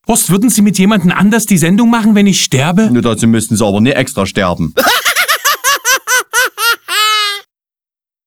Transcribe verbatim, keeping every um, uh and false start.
Horst, würden Sie mit jemandem anders die Sendung machen, wenn ich sterbe? Nur dazu müssten Sie aber nicht extra sterben.